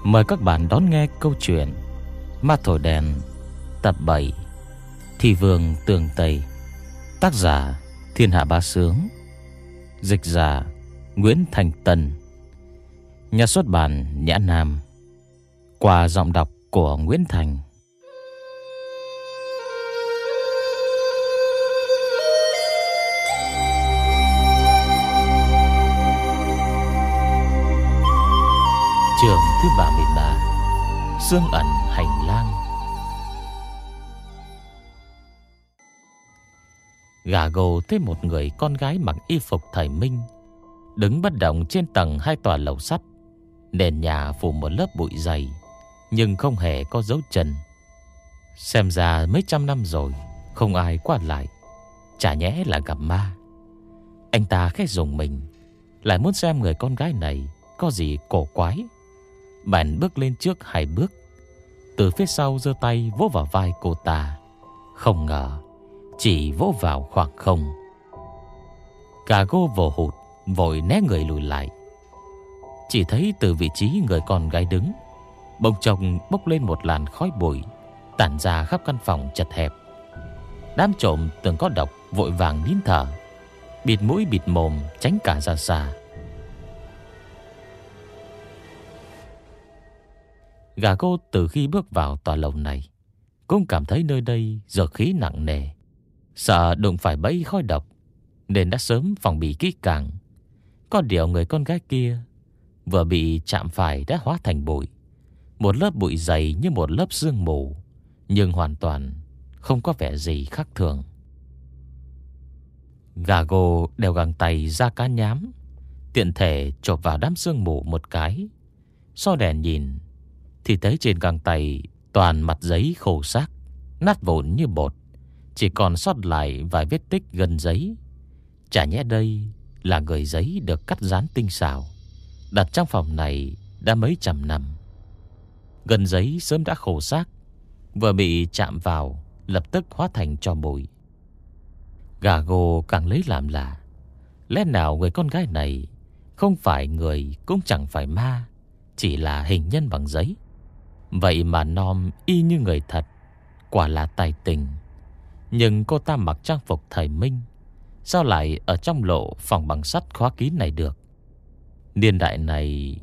Mời các bạn đón nghe câu chuyện Ma Thổi Đèn tập 7, Thi Vương Tường Tây. Tác giả Thiên Hạ Bá Sướng, dịch giả Nguyễn Thành Tân, nhà xuất bản Nhã Nam, qua giọng đọc của Nguyễn Thành. Chương thứ 33, Xương ẩn hành lang. Gà gồ thấy một người con gái mặc y phục thời Minh đứng bất động trên tầng 2 tòa lầu sắt. Nền nhà phủ một lớp bụi dày, nhưng không hề có dấu chân. Xem ra mấy trăm năm rồi không ai qua lại, chả nhẽ là gặp ma. Anh ta khẽ rùng mình, lại muốn xem người con gái này có gì cổ quái. Bạn bước lên trước 2 bước, từ phía sau giơ tay vỗ vào vai cô ta. Không ngờ chỉ vỗ vào khoảng không. Gà gô vồ hụt, vội né người lùi lại. Chỉ thấy từ vị trí người con gái đứng, bỗng chốc bốc lên một làn khói bụi tản ra khắp căn phòng chật hẹp. Đám trộm tưởng có độc vội vàng nín thở, bịt mũi bịt mồm tránh cả ra xa. Gà cô từ khi bước vào tòa lầu này cũng cảm thấy nơi đây dược khí nặng nề, sợ đụng phải bẫy khói độc, nên đã sớm phòng bị kỹ càng. Có điều người con gái kia vừa bị chạm phải đã hóa thành bụi, một lớp bụi dày như một lớp sương mù, nhưng hoàn toàn không có vẻ gì khác thường. Gà gồ đeo găng tay da cá nhám, tiện thể chộp vào đám sương mù một cái. So đèn nhìn thì thấy trên găng tay toàn mặt giấy khô xác, nát vụn như bột, chỉ còn sót lại vài vết tích gân giấy. Chả nhẽ đây là người giấy được cắt dán tinh xảo, đặt trong phòng này đã mấy trăm năm. Gân giấy sớm đã khô xác, vừa bị chạm vào lập tức hóa thành tro bụi. Gà gồ càng lấy làm lạ, lẽ nào người con gái này không phải người cũng chẳng phải ma, chỉ là hình nhân bằng giấy. Vậy mà nom y như người thật, quả là tài tình. Nhưng cô ta mặc trang phục thời Minh, sao lại ở trong lộ phòng bằng sắt khóa kín này được? Niên đại này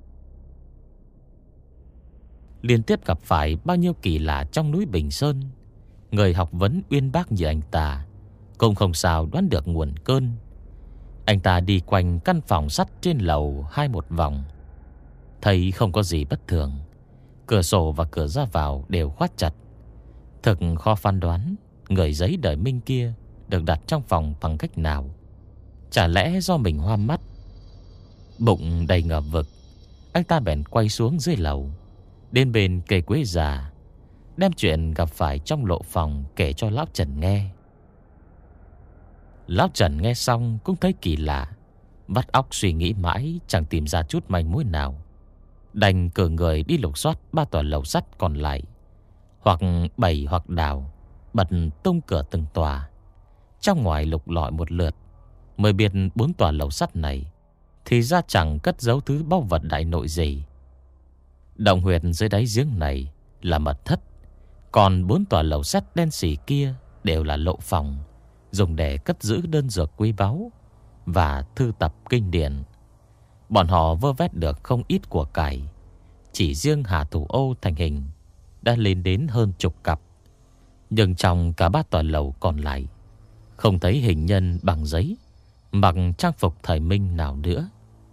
liên tiếp gặp phải bao nhiêu kỳ lạ trong núi Bình Sơn. Người học vấn uyên bác như anh ta cũng không sao đoán được nguồn cơn. Anh ta đi quanh căn phòng sắt trên lầu 2 một vòng, thấy không có gì bất thường. Cửa sổ và cửa ra vào đều khóa chặt. Thật khó phán đoán người giấy đời Minh kia được đặt trong phòng bằng cách nào. Chả lẽ do mình hoa mắt? Bụng đầy ngờ vực, anh ta bèn quay xuống dưới lầu, đến bên cây quế già, đem chuyện gặp phải trong lộ phòng kể cho lão Trần nghe. Lão Trần nghe xong cũng thấy kỳ lạ, vắt óc suy nghĩ mãi chẳng tìm ra chút manh mối nào, đành cử người đi lục soát 3 tòa lầu sắt còn lại, hoặc bày hoặc đào, bật tung cửa từng tòa, trong ngoài lục lọi một lượt, mới biết 4 tòa lầu sắt này thì ra chẳng cất giấu thứ báu vật đại nội gì. Động huyệt dưới đáy giếng này là mật thất, còn 4 tòa lầu sắt đen xỉ kia đều là lộ phòng, dùng để cất giữ đơn dược quý báu và thư tập kinh điển. Bọn họ vơ vét được không ít của cải. Chỉ riêng hà thủ ô thành hình đã lên đến hơn chục cặp. Nhưng trong cả 3 tòa lầu còn lại, không thấy hình nhân bằng giấy, mặc trang phục thời Minh nào nữa.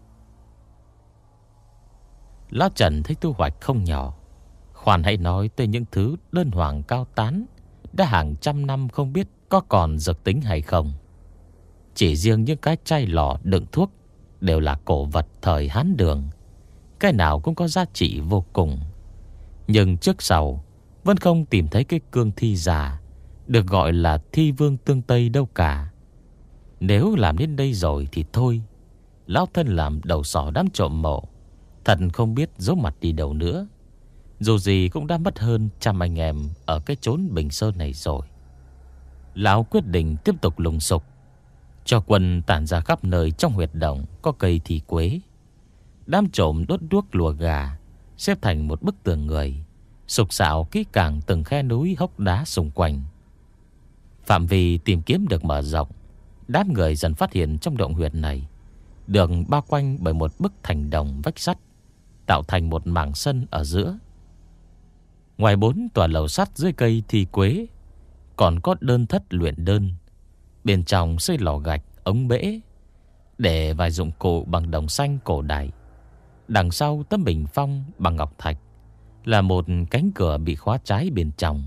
Lão Trần thấy thu hoạch không nhỏ. Khoan hãy nói tới những thứ đơn hoàng cao tán đã hàng trăm năm không biết có còn dược tính hay không. Chỉ riêng những cái chai lọ đựng thuốc đều là cổ vật thời Hán Đường, cái nào cũng có giá trị vô cùng. Nhưng trước sau vẫn không tìm thấy cái cương thi già được gọi là Thi Vương Tương Tây đâu cả. Nếu làm đến đây rồi thì thôi, lão thân làm đầu sỏ đám trộm mộ, thật không biết giấu mặt đi đâu nữa. Dù gì cũng đã mất hơn 100 anh em ở cái chốn Bình Sơn này rồi. Lão quyết định tiếp tục lùng sục, cho quân tản ra khắp nơi trong huyệt động có cây thì quế. Đám trộm đốt đuốc lùa gà, xếp thành một bức tường người, sục sạo kỹ càng từng khe núi hốc đá xung quanh. Phạm vi tìm kiếm được mở rộng. Đám người dần phát hiện trong động huyệt này được bao quanh bởi một bức thành đồng vách sắt, tạo thành một mảng sân ở giữa. Ngoài 4 tòa lầu sắt dưới cây thi quế, còn có đơn thất luyện đơn. Bên trong xây lò gạch, ống bể, để vài dụng cụ bằng đồng xanh cổ đại. Đằng sau tấm bình phong bằng ngọc thạch là một cánh cửa bị khóa trái bên trong.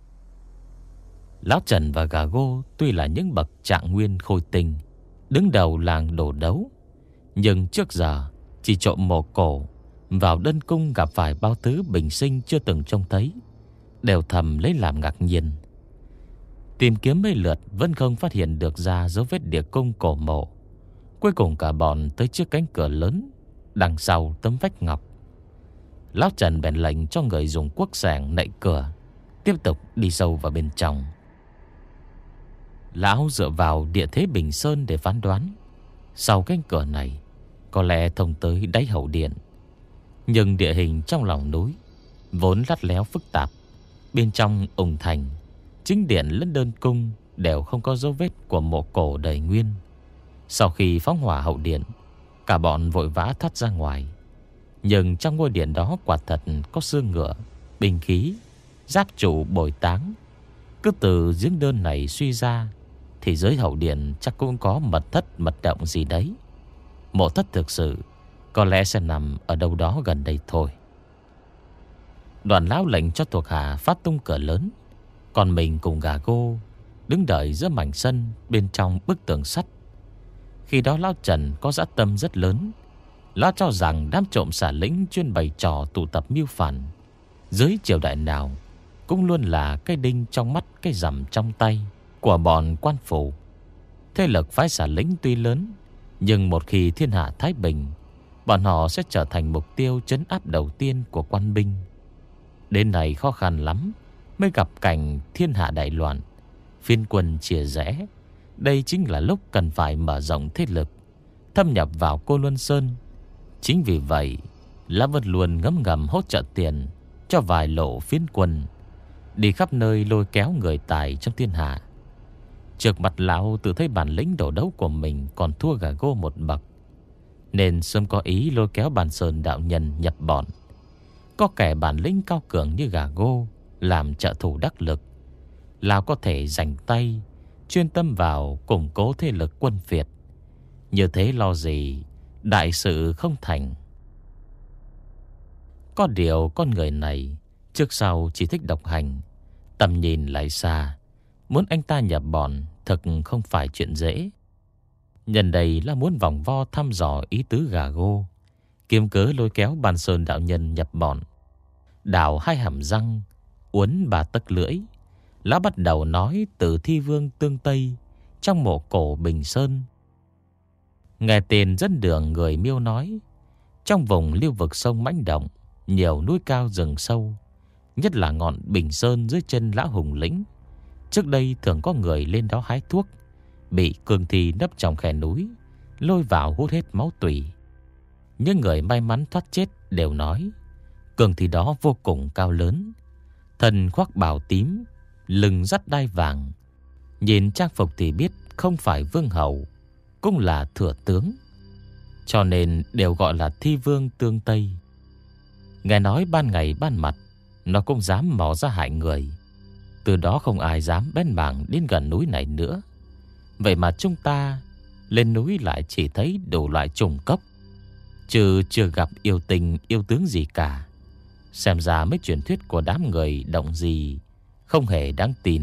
Lão Trần và Gà Gô tuy là những bậc trạng nguyên khôi tinh, đứng đầu làng đổ đấu, nhưng trước giờ chỉ trộm mồ cổ, vào đơn cung gặp phải bao thứ bình sinh chưa từng trông thấy, đều thầm lấy làm ngạc nhiên. Tìm kiếm mấy lượt vẫn không phát hiện được ra dấu vết địa cung cổ mộ. Cuối cùng cả bọn tới trước cánh cửa lớn đằng sau tấm vách ngọc. Lão Trần bèn lệnh cho người dùng cuốc sẻng nạy cửa, tiếp tục đi sâu vào bên trong. Lão dựa vào địa thế Bình Sơn để phán đoán, sau cánh cửa này có lẽ thông tới đáy hậu điện. Nhưng địa hình trong lòng núi vốn lắt léo phức tạp, bên trong ủng thành, chính điện lẫn đơn cung đều không có dấu vết của mộ cổ đời nguyên. Sau khi phóng hỏa hậu điện, cả bọn vội vã thoát ra ngoài. Nhưng trong ngôi điện đó quả thật có xương ngựa, binh khí, giáp trụ bồi táng. Cứ từ giếng đơn này suy ra thì dưới hậu điện chắc cũng có mật thất mật động gì đấy. Mộ thất thực sự có lẽ sẽ nằm ở đâu đó gần đây thôi. Đoàn lão lệnh cho thuộc hạ phát tung cửa lớn, còn mình cùng Gà Gô đứng đợi giữa mảnh sân bên trong bức tường sắt. Khi đó lão Trần có dã tâm rất lớn. Lão cho rằng đám trộm xả lĩnh chuyên bày trò tụ tập mưu phản, dưới triều đại nào cũng luôn là cái đinh trong mắt, cái rằm trong tay của bọn quan phủ. Thế lực phái xả lĩnh tuy lớn, nhưng một khi thiên hạ thái bình, bọn họ sẽ trở thành mục tiêu trấn áp đầu tiên của quan binh. Đến này khó khăn lắm mới gặp cảnh thiên hạ đại loạn, phiên quân chia rẽ. Đây chính là lúc cần phải mở rộng thế lực, thâm nhập vào Cô Luân Sơn. Chính vì vậy, Lão vẫn luôn ngấm ngầm hỗ trợ tiền cho vài lộ phiến quân, đi khắp nơi lôi kéo người tài trong thiên hạ. Trước mặt lão tự thấy bản lĩnh đổ đấu của mình còn thua Gà Gô một bậc, nên sớm có ý lôi kéo Bàn Sơn đạo nhân nhập bọn. Có kẻ bản lĩnh cao cường như Gà Gô làm trợ thủ đắc lực, lão có thể dành tay chuyên tâm vào củng cố thế lực quân Việt. Như thế lo gì đại sự không thành. Có điều con người này trước sau chỉ thích độc hành, tầm nhìn lại xa. Muốn anh ta nhập bọn thực không phải chuyện dễ. Nhân đây là muốn vòng vo thăm dò ý tứ Gà Gô, kiếm cớ lôi kéo Bàn Sơn đạo nhân nhập bọn. Đào hai hàm răng, uốn ba tấc lưỡi, lão bắt đầu nói từ Thi Vương Tương Tây trong mộ cổ Bình Sơn. Nghe tên dẫn đường người miêu nói, trong vùng lưu vực sông mãnh động, nhiều núi cao rừng sâu, nhất là ngọn Bình Sơn dưới chân lão hùng lĩnh. Trước đây thường có người lên đó hái thuốc, bị cương thi nấp trong khe núi, lôi vào hút hết máu tủy. Những người may mắn thoát chết đều nói cương thi đó vô cùng cao lớn, thân khoác bào tím, lưng dắt đai vàng. Nhìn trang phục thì biết không phải vương hầu, cũng là thừa tướng, cho nên đều gọi là Thi Vương Tương Tây. Nghe nói ban ngày ban mặt nó cũng dám mò ra hại người. Từ đó không ai dám bén mảng đến gần núi này nữa. Vậy mà chúng ta lên núi lại chỉ thấy đủ loại trùng cốc, chứ chưa gặp yêu tình yêu tướng gì cả. Xem ra mấy truyền thuyết của đám người động gì không hề đáng tin.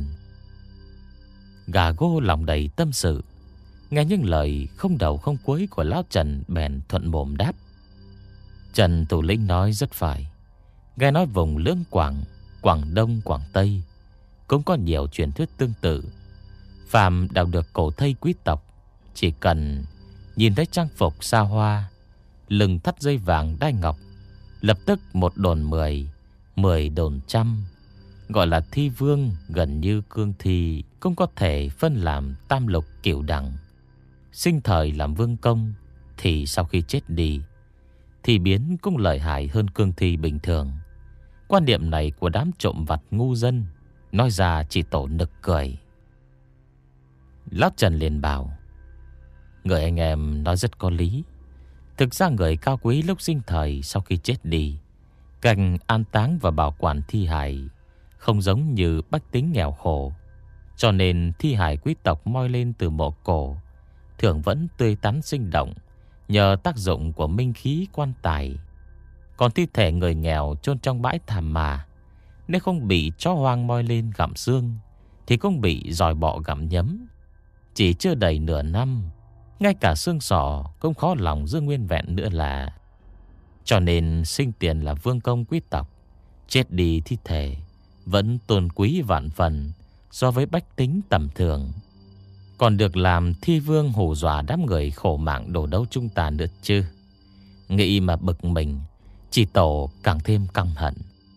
Gà Gô lòng đầy tâm sự, nghe những lời không đầu không cuối của lão Trần bèn thuận mồm đáp. Trần thủ lĩnh nói rất phải. Nghe nói vùng Lưỡng Quảng, Quảng Đông, Quảng Tây cũng có nhiều truyền thuyết tương tự. Phàm đào được cổ thây quý tộc, chỉ cần nhìn thấy trang phục xa hoa, lưng thắt dây vàng đai ngọc, lập tức một đồn 10, 10 đồn trăm. Gọi là thi vương, gần như cương thi cũng có thể phân làm tam lục cửu đẳng. Sinh thời làm vương công, thì sau khi chết đi thì biến cũng lợi hại hơn cương thi bình thường. Quan điểm này của đám trộm vặt ngu dân nói ra chỉ tổ nực cười. Lão Trần liền bảo: người anh em nói rất có lý. Thực ra người cao quý lúc sinh thời sau khi chết đi, cách an táng và bảo quản thi hài không giống như bách tính nghèo khổ. Cho nên thi hài quý tộc moi lên từ mộ cổ thường vẫn tươi tắn sinh động, nhờ tác dụng của minh khí quan tài. Còn thi thể người nghèo chôn trong bãi thảm mà, nếu không bị chó hoang moi lên gặm xương thì cũng bị giòi bọ gặm nhấm. Chỉ chưa đầy nửa năm, ngay cả xương sọ cũng khó lòng giữ nguyên vẹn nữa là. Cho nên sinh tiền là vương công quý tộc, chết đi thi thể vẫn tôn quý vạn phần so với bách tính tầm thường. Còn được làm thi vương hù dọa đám người khổ mạng đổ đấu chúng ta nữa chứ. Nghĩ mà bực mình, chỉ tổ càng thêm căm hận.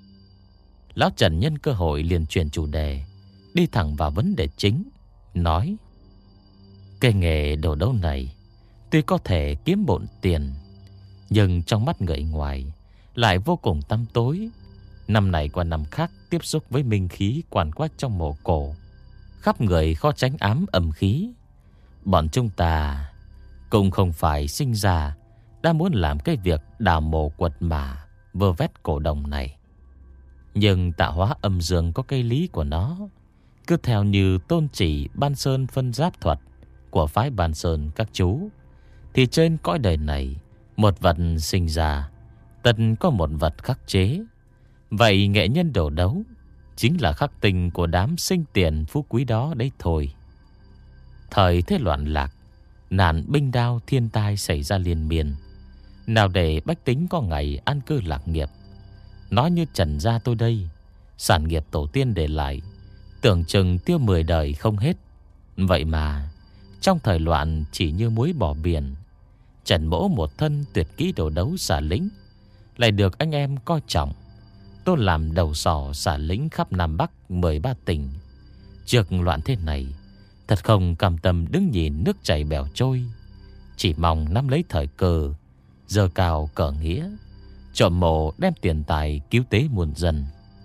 Lão Trần nhân cơ hội liền chuyển chủ đề, đi thẳng vào vấn đề chính, nói: cái nghề đổ đấu này tuy có thể kiếm bộn tiền, nhưng trong mắt người ngoài lại vô cùng tăm tối. Năm này qua năm khác tiếp xúc với minh khí quằn quách trong mộ cổ, khắp người khó tránh ám âm khí. Bọn chúng ta cũng không phải sinh ra đã muốn làm cái việc đào mộ quật mả vơ vét cổ đồng này. Nhưng tạo hóa âm dương có cái lý của nó. Cứ theo như tôn chỉ Ban Sơn phân giáp thuật của phái Ban Sơn các chú, thì trên cõi đời này, một vật sinh ra tất có một vật khắc chế. Vậy nghệ nhân đổ đấu chính là khắc tinh của đám sinh tiền phú quý đó đấy thôi. Thời thế loạn lạc, nạn binh đao thiên tai xảy ra liên miên, nào để bách tính có ngày an cư lạc nghiệp. Nói như Trần gia tôi đây, sản nghiệp tổ tiên để lại tưởng chừng tiêu 10 đời không hết. Vậy mà trong thời loạn chỉ như muối bỏ biển, Trần mỗ một thân tuyệt kỹ đổ đấu xả lính lại được anh em coi trọng. Tôi làm đầu sỏ xả lính khắp Nam Bắc 13 tỉnh. Trước loạn thế này, thật không cam tâm đứng nhìn nước chảy bèo trôi, chỉ mong nắm lấy thời cơ, giơ cao cờ nghĩa, trộm mộ đem tiền tài cứu tế muôn dân.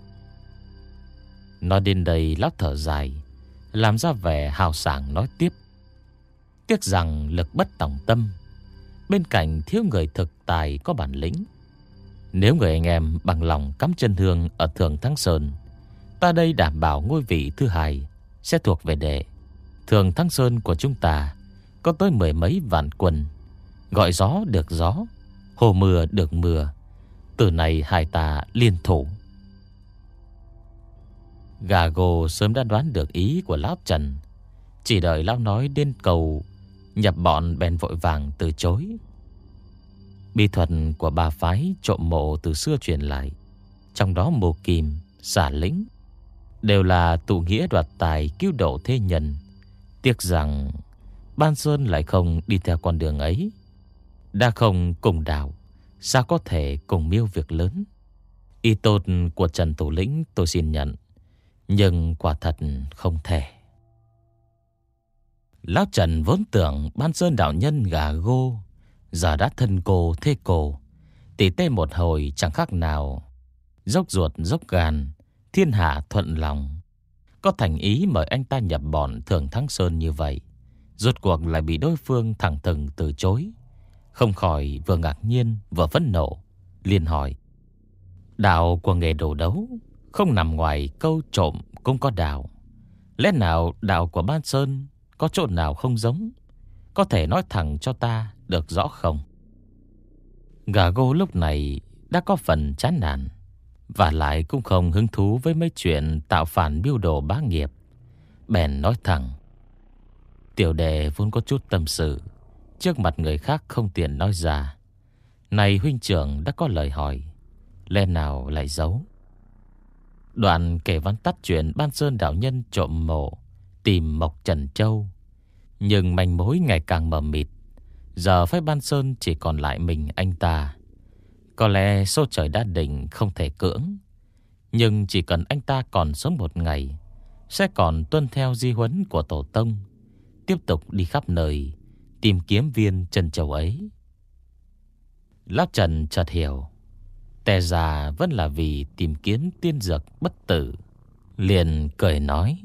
Nói đến đây lão thở dài, làm ra vẻ hào sảng nói tiếp: tiếc rằng lực bất tòng tâm, bên cạnh thiếu người thực tài có bản lĩnh. Nếu người anh em bằng lòng cắm chân hương ở Thường Thắng Sơn, ta đây đảm bảo ngôi vị thứ hai sẽ thuộc về đệ. Thường Thắng Sơn của chúng ta có tới 10 mấy vạn quân, gọi gió được gió, hồ mưa được mưa. Từ này hai ta liên thủ. Gà gồ sớm đã đoán được ý của lão Trần, chỉ đợi lão nói đến cầu nhập bọn bèn vội vàng từ chối. Bí thuật của ba phái trộm mộ từ xưa truyền lại, trong đó mộ kim, xả lính đều là tụ nghĩa đoạt tài cứu độ thế nhân. Tiếc rằng Ban Sơn lại không đi theo con đường ấy. Đã không cùng đạo, sao có thể cùng mưu việc lớn. Ý tốt của Trần thủ lĩnh tôi xin nhận, nhưng quả thật không thể. Lão Trần vốn tưởng Ban Sơn đạo nhân gà gô, giờ đã thân cô thế cô, tỉ tê một hồi chẳng khác nào dốc ruột dốc gan, thiên hạ thuận lòng. Có thành ý mời anh ta nhập bọn Thường Thắng Sơn như vậy, rốt cuộc lại bị đối phương thẳng thừng từ chối. Không khỏi vừa ngạc nhiên vừa phẫn nộ, liền hỏi: đạo của nghề đồ đấu không nằm ngoài câu trộm cũng có đạo, lẽ nào đạo của Ban Sơn có chỗ nào không giống? Có thể nói thẳng cho ta được rõ không? Gà gô lúc này đã có phần chán nản, và lại cũng không hứng thú với mấy chuyện tạo phản biêu đồ bá nghiệp. Bèn nói thẳng: tiểu đệ vốn có chút tâm sự, trước mặt người khác không tiện nói ra. Này huynh trưởng đã có lời hỏi, lẽ nào lại giấu? Đoạn kể vắn tắt chuyện Ban Sơn đạo nhân trộm mộ tìm Mộc Trần Châu, nhưng manh mối ngày càng mờ mịt. Giờ phái Ban Sơn chỉ còn lại mình anh ta. Có lẽ số trời đã định không thể cưỡng, nhưng chỉ cần anh ta còn sống một ngày, sẽ còn tuân theo di huấn của tổ tông, tiếp tục đi khắp nơi tìm kiếm viên Trân Châu ấy. Lão Trần chợt hiểu, té ra vẫn là vì tìm kiếm tiên dược bất tử. Liền cười nói: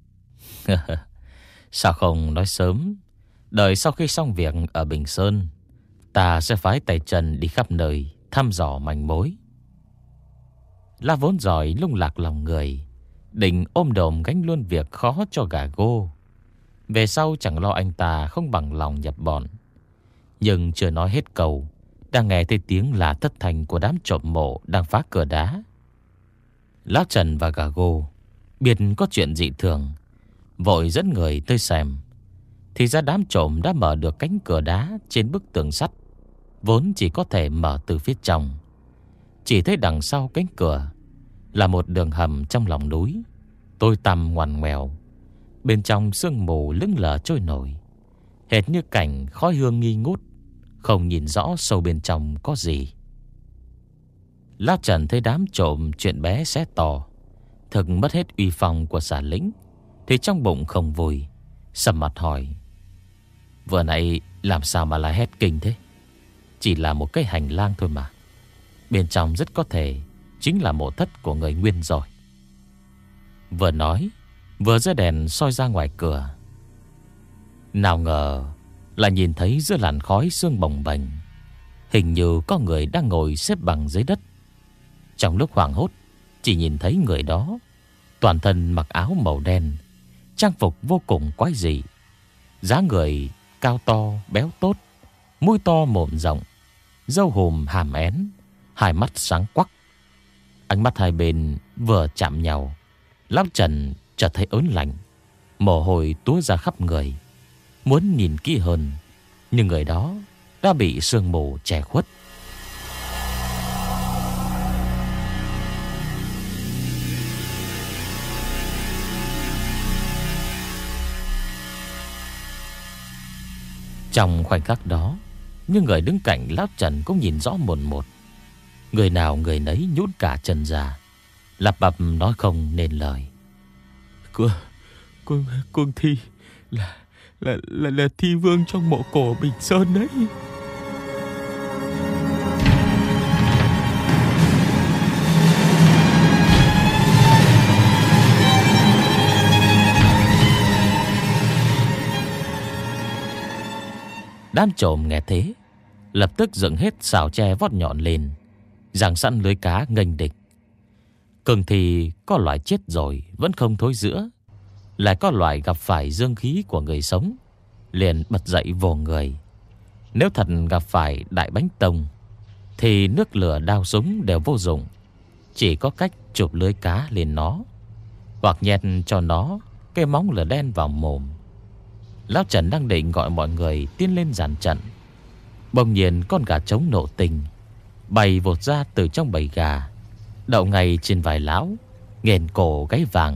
Sao không nói sớm? Đợi sau khi xong việc ở Bình Sơn, ta sẽ phái tay Trần đi khắp nơi thăm dò manh mối. La vốn giỏi lung lạc lòng người, định ôm đồm gánh luôn việc khó cho gà Gô. Về sau chẳng lo anh ta không bằng lòng nhập bọn. Nhưng chưa nói hết câu, đang nghe thấy tiếng là thất thanh của đám trộm mộ đang phá cửa đá. Lão Trần và gà Gô biết có chuyện dị thường, vội dẫn người tới xem. Thì ra đám trộm đã mở được cánh cửa đá trên bức tường sắt, vốn chỉ có thể mở từ phía trong. Chỉ thấy đằng sau cánh cửa là một đường hầm trong lòng núi, tối tăm ngoằn ngoèo. Bên trong sương mù lững lờ trôi nổi, hệt như cảnh khói hương nghi ngút, không nhìn rõ sâu bên trong có gì. Lão Trần thấy đám trộm chuyện bé xé to, thực mất hết uy phong của xà lĩnh, thì trong bụng không vui, sầm mặt hỏi: Vừa nãy làm sao mà lại hét kinh thế? Chỉ là một cái hành lang thôi mà, bên trong rất có thể chính là mộ thất của người Nguyên rồi. Vừa nói, vừa giơ đèn soi ra ngoài cửa. Nào ngờ là nhìn thấy giữa làn khói sương bồng bềnh, hình như có người đang ngồi xếp bằng dưới đất. Trong lúc hoảng hốt, chỉ nhìn thấy người đó toàn thân mặc áo màu đen, trang phục vô cùng quái dị. Dáng người cao to béo tốt, mũi to mồm rộng, râu hùm hàm én, hai mắt sáng quắc. Ánh mắt hai bên vừa chạm nhau, Lão Trần chợt thấy ớn lạnh, mồ hôi túa ra khắp người. Muốn nhìn kỹ hơn, nhưng người đó đã bị sương mù che khuất. Trong khoảnh khắc đó, những người đứng cạnh Lão Trần cũng nhìn rõ mồn một. Người nào người nấy nhũn cả chân ra, lắp bắp nói không nên lời. Cương thi là thi vương trong mộ cổ Bình Sơn đấy. Đám trộm nghe thế, lập tức dựng hết sào tre vót nhọn lên, giằng sẵn lưới cá nghênh địch. Cường thì có loại chết rồi vẫn không thối rữa, lại có loại gặp phải dương khí của người sống, liền bật dậy vồ người. Nếu thật gặp phải đại bánh tông, thì nước lửa đao súng đều vô dụng, chỉ có cách chụp lưới cá lên nó, hoặc nhét cho nó cái móng lửa đen vào mồm. Lão Trần đang định gọi mọi người tiến lên dàn trận, bỗng nhiên con gà trống nộ tình bay vụt ra từ trong bầy gà, đậu ngay trên vai lão, nghền cổ gáy vàng.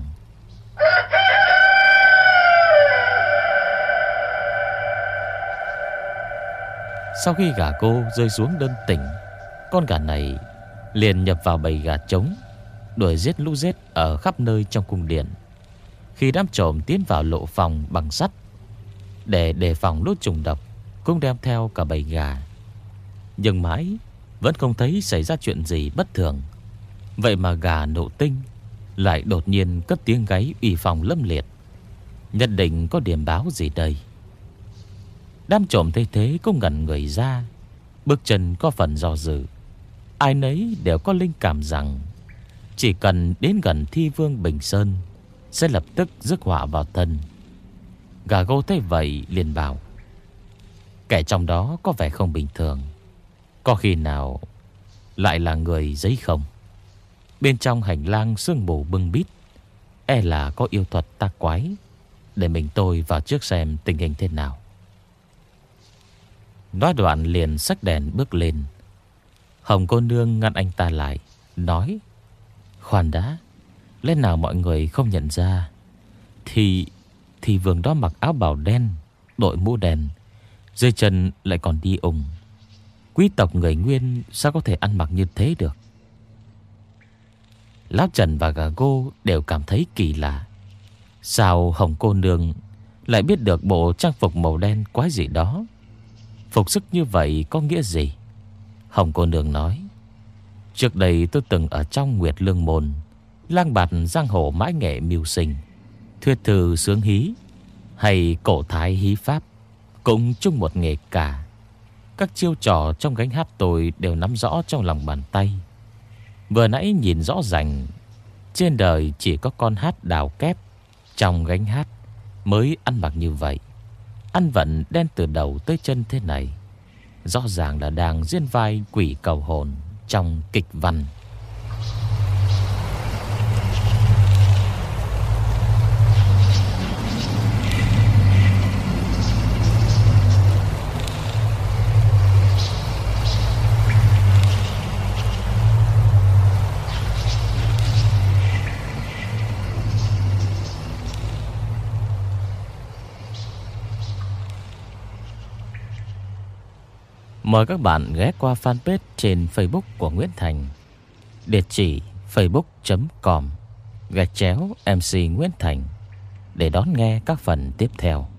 Sau khi gà cô rơi xuống đơn tỉnh, con gà này liền nhập vào bầy gà trống, đuổi giết lũ giết ở khắp nơi trong cung điện. Khi đám trộm tiến vào lộ phòng bằng sắt để đề phòng lũ trùng độc, cũng đem theo cả bầy gà. Nhưng mãi vẫn không thấy xảy ra chuyện gì bất thường. Vậy mà gà nộ tinh lại đột nhiên cất tiếng gáy uy phong lâm liệt, nhất định có điểm báo gì đây. Đám trộm thấy thế cũng ngẩn người ra, bước chân có phần do dự. Ai nấy đều có linh cảm rằng chỉ cần đến gần thi vương Bình Sơn sẽ lập tức rước họa vào thân. Gà Gô thấy vậy liền bảo: Kẻ trong đó có vẻ không bình thường, có khi nào lại là người giấy không? Bên trong hành lang sương mù bưng bít, e là có yêu thuật tà quái. Để mình tôi vào trước xem tình hình thế nào. Nói đoạn liền xách đèn bước lên. Hồng cô nương ngăn anh ta lại, nói: Khoan đã, lẽ nào mọi người không nhận ra Thì vương đó mặc áo bào đen, đội mũ đen, dưới chân lại còn đi ủng. Quý tộc người Nguyên sao có thể ăn mặc như thế được? Lão Trần và gà Gô đều cảm thấy kỳ lạ. Sao Hồng cô nương lại biết được bộ trang phục màu đen quái gì đó? Phục sức như vậy có nghĩa gì? Hồng cô nương nói: trước đây tôi từng ở trong Nguyệt Lương Môn lang bạt giang hồ mãi nghệ mưu sinh, thuyết thư sướng hí hay cổ thái hí pháp cũng chung một nghề cả. Các chiêu trò trong gánh hát tôi đều nắm rõ trong lòng bàn tay. Vừa nãy nhìn rõ ràng, trên đời chỉ có con hát đào kép trong gánh hát mới ăn mặc như vậy. Ăn vận đen từ đầu tới chân thế này, rõ ràng là đang diễn vai quỷ cầu hồn trong kịch văn. Mời các bạn ghé qua fanpage trên Facebook của Nguyễn Thành, địa chỉ facebook.com/MC Nguyễn Thành để đón nghe các phần tiếp theo.